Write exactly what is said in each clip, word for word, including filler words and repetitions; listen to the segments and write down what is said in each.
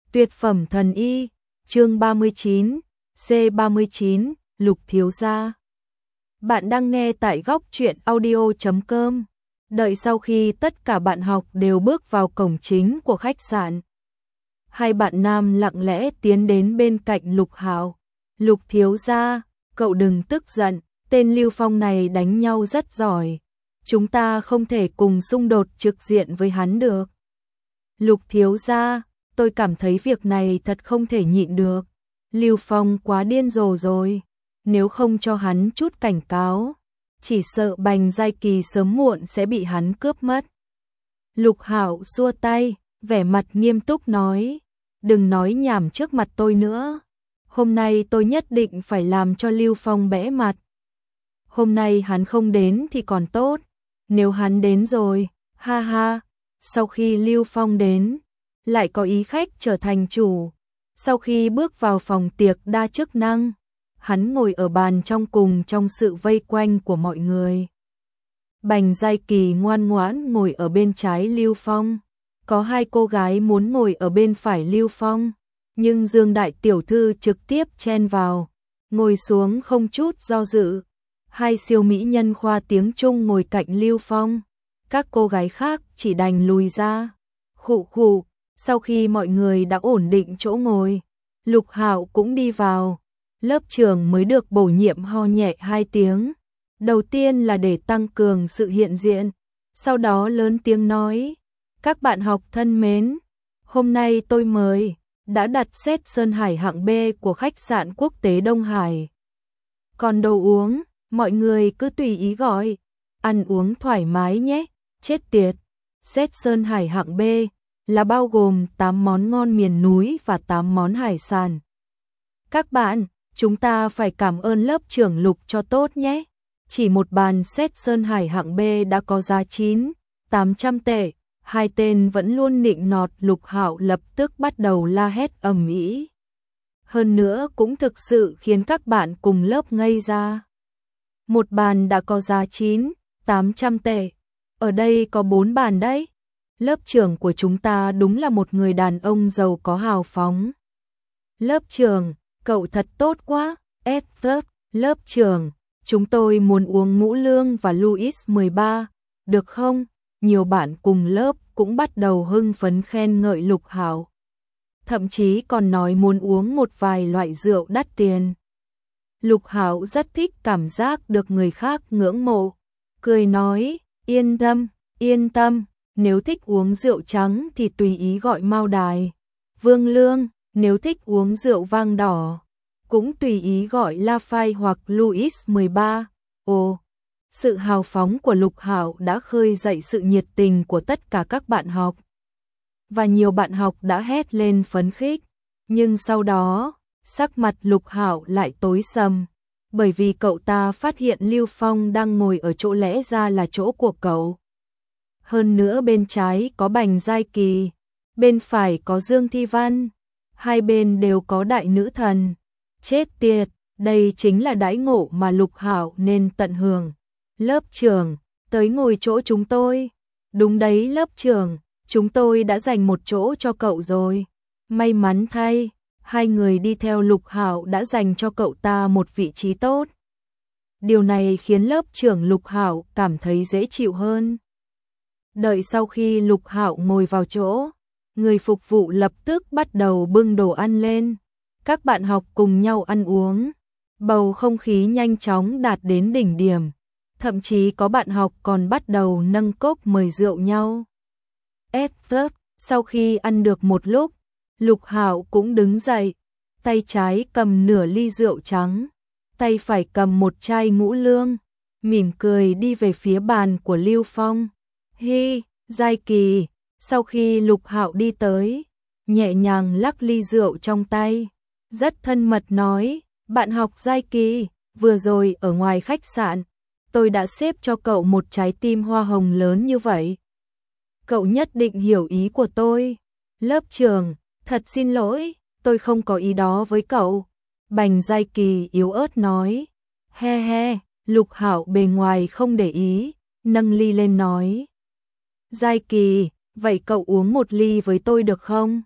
Tuyệt phẩm thần y, chương ba mươi chín, C ba mươi chín, Lục thiếu gia. Bạn đang nghe tại góc truyện audio chấm com. Đợi sau khi tất cả bạn học đều bước vào cổng chính của khách sạn, hai bạn nam lặng lẽ tiến đến bên cạnh Lục Hạo. Lục thiếu gia, cậu đừng tức giận, tên Lưu Phong này đánh nhau rất giỏi. Chúng ta không thể cùng xung đột trực diện với hắn được. Lục thiếu gia, tôi cảm thấy việc này thật không thể nhịn được. Lưu Phong quá điên rồ rồi. Nếu không cho hắn chút cảnh cáo, chỉ sợ Bành Giai Kỳ sớm muộn sẽ bị hắn cướp mất. Lục Hạo xua tay, vẻ mặt nghiêm túc nói, đừng nói nhảm trước mặt tôi nữa. Hôm nay tôi nhất định phải làm cho Lưu Phong bẽ mặt. Hôm nay hắn không đến thì còn tốt. Nếu hắn đến rồi, ha ha, sau khi Lưu Phong đến, lại có ý khách trở thành chủ. Sau khi bước vào phòng tiệc đa chức năng, hắn ngồi ở bàn trong cùng trong sự vây quanh của mọi người. Bành Giai Kỳ ngoan ngoãn ngồi ở bên trái Lưu Phong. Có hai cô gái muốn ngồi ở bên phải Lưu Phong, nhưng Dương Đại Tiểu Thư trực tiếp chen vào, ngồi xuống không chút do dự. Hai siêu mỹ nhân khoa tiếng Trung ngồi cạnh Lưu Phong. Các cô gái khác chỉ đành lùi ra. Khụ khụ, sau khi mọi người đã ổn định chỗ ngồi, Lục Hạo cũng đi vào. Lớp trưởng mới được bổ nhiệm ho nhẹ hai tiếng. Đầu tiên là để tăng cường sự hiện diện, sau đó lớn tiếng nói, các bạn học thân mến, hôm nay tôi mời, đã đặt set Sơn Hải hạng B của khách sạn quốc tế Đông Hải. Còn đồ uống, mọi người cứ tùy ý gọi, ăn uống thoải mái nhé, chết tiệt. Set Sơn Hải hạng B là bao gồm tám món ngon miền núi và tám món hải sản. Các bạn, chúng ta phải cảm ơn lớp trưởng Lục cho tốt nhé. Chỉ một bàn set Sơn Hải hạng B đã có giá chín, tám trăm tệ. Hai tên vẫn luôn nịnh nọt Lục Hạo lập tức bắt đầu la hét ầm ĩ. Hơn nữa cũng thực sự khiến các bạn cùng lớp ngây ra. Một bàn đã có giá chín, tám trăm tệ. Ở đây có bốn bàn đấy. Lớp trưởng của chúng ta đúng là một người đàn ông giàu có hào phóng. Lớp trưởng, cậu thật tốt quá. Edward, lớp trưởng, chúng tôi muốn uống ngũ lương và Louis mười ba, được không? Nhiều bạn cùng lớp cũng bắt đầu hưng phấn khen ngợi Lục Hạo. Thậm chí còn nói muốn uống một vài loại rượu đắt tiền. Lục Hạo rất thích cảm giác được người khác ngưỡng mộ, cười nói, yên tâm, yên tâm, nếu thích uống rượu trắng thì tùy ý gọi Mao Đài, Vương Lương, nếu thích uống rượu vang đỏ, cũng tùy ý gọi La Phai hoặc Louis mười ba. Ồ, sự hào phóng của Lục Hạo đã khơi dậy sự nhiệt tình của tất cả các bạn học. Và nhiều bạn học đã hét lên phấn khích, nhưng sau đó, sắc mặt Lục Hạo lại tối sầm, bởi vì cậu ta phát hiện Lưu Phong đang ngồi ở chỗ lẽ ra là chỗ của cậu. Hơn nữa bên trái có Bành Giai Kỳ, bên phải có Dương Thi Văn, hai bên đều có đại nữ thần. Chết tiệt, đây chính là đãi ngộ mà Lục Hạo nên tận hưởng. Lớp trưởng, tới ngồi chỗ chúng tôi. Đúng đấy lớp trưởng, chúng tôi đã dành một chỗ cho cậu rồi. May mắn thay, hai người đi theo Lục Hạo đã dành cho cậu ta một vị trí tốt. Điều này khiến lớp trưởng Lục Hạo cảm thấy dễ chịu hơn. Đợi sau khi Lục Hạo ngồi vào chỗ, người phục vụ lập tức bắt đầu bưng đồ ăn lên. Các bạn học cùng nhau ăn uống. Bầu không khí nhanh chóng đạt đến đỉnh điểm. Thậm chí có bạn học còn bắt đầu nâng cốc mời rượu nhau. Edward, sau khi ăn được một lúc, Lục Hạo cũng đứng dậy, tay trái cầm nửa ly rượu trắng, tay phải cầm một chai ngũ lương, mỉm cười đi về phía bàn của Lưu Phong. Hi, Giai Kỳ, sau khi Lục Hạo đi tới, nhẹ nhàng lắc ly rượu trong tay, rất thân mật nói, bạn học Giai Kỳ, vừa rồi ở ngoài khách sạn, tôi đã xếp cho cậu một trái tim hoa hồng lớn như vậy. Cậu nhất định hiểu ý của tôi. Lớp trưởng, thật xin lỗi, tôi không có ý đó với cậu. Bành Giai Kỳ yếu ớt nói. He he, Lục Hạo bề ngoài không để ý, nâng ly lên nói. Giai Kỳ, vậy cậu uống một ly với tôi được không?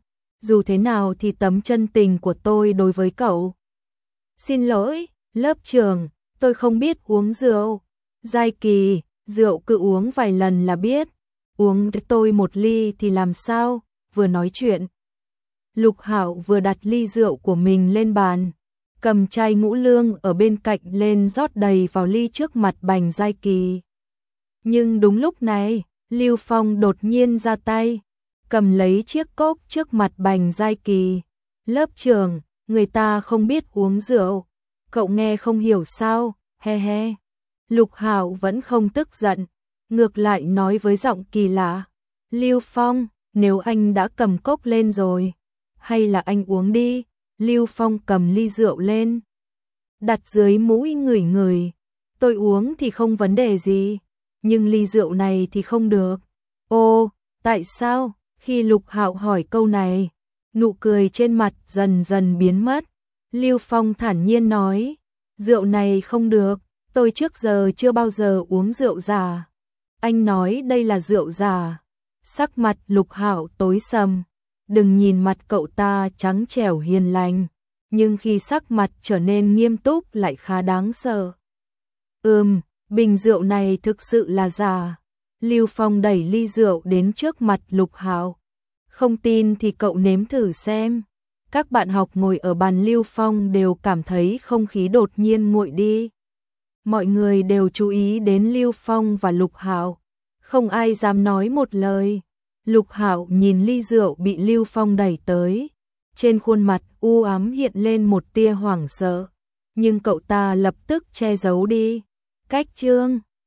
dù thế nào thì tấm chân tình của tôi đối với cậu. Xin lỗi, lớp trưởng, tôi không biết uống rượu. Giai Kỳ, rượu cứ uống vài lần là biết. Uống tôi một ly thì làm sao? Vừa nói chuyện, Lục Hạo vừa đặt ly rượu của mình lên bàn, cầm chai ngũ lương ở bên cạnh lên rót đầy vào ly trước mặt Bành Giai Kỳ. Nhưng đúng lúc này, Lưu Phong đột nhiên ra tay, cầm lấy chiếc cốc trước mặt Bành Giai Kỳ. Lớp trưởng, người ta không biết uống rượu, cậu nghe không hiểu sao, he he. Lục Hạo vẫn không tức giận, ngược lại nói với giọng kỳ lạ. Lưu Phong, nếu anh đã cầm cốc lên rồi, hay là anh uống đi. Lưu Phong cầm ly rượu lên, đặt dưới mũi ngửi ngửi. Tôi uống thì không vấn đề gì, nhưng ly rượu này thì không được. Ô, tại sao? Khi Lục Hạo hỏi câu này, nụ cười trên mặt dần dần biến mất. Lưu Phong thản nhiên nói, rượu này không được, tôi trước giờ chưa bao giờ uống rượu giả. Anh nói đây là rượu giả. Sắc mặt Lục Hạo tối sầm, đừng nhìn mặt cậu ta trắng trẻo hiền lành, nhưng khi sắc mặt trở nên nghiêm túc lại khá đáng sợ. Ừm, bình rượu này thực sự là giả. Lưu Phong đẩy ly rượu đến trước mặt Lục Hạo. Không tin thì cậu nếm thử xem. Các bạn học ngồi ở bàn Lưu Phong đều cảm thấy không khí đột nhiên nguội đi. Mọi người đều chú ý đến Lưu Phong và Lục Hạo, không ai dám nói một lời. Lục Hạo nhìn ly rượu bị Lưu Phong đẩy tới, trên khuôn mặt u ám hiện lên một tia hoảng sợ, nhưng cậu ta lập tức che giấu đi. Cách chương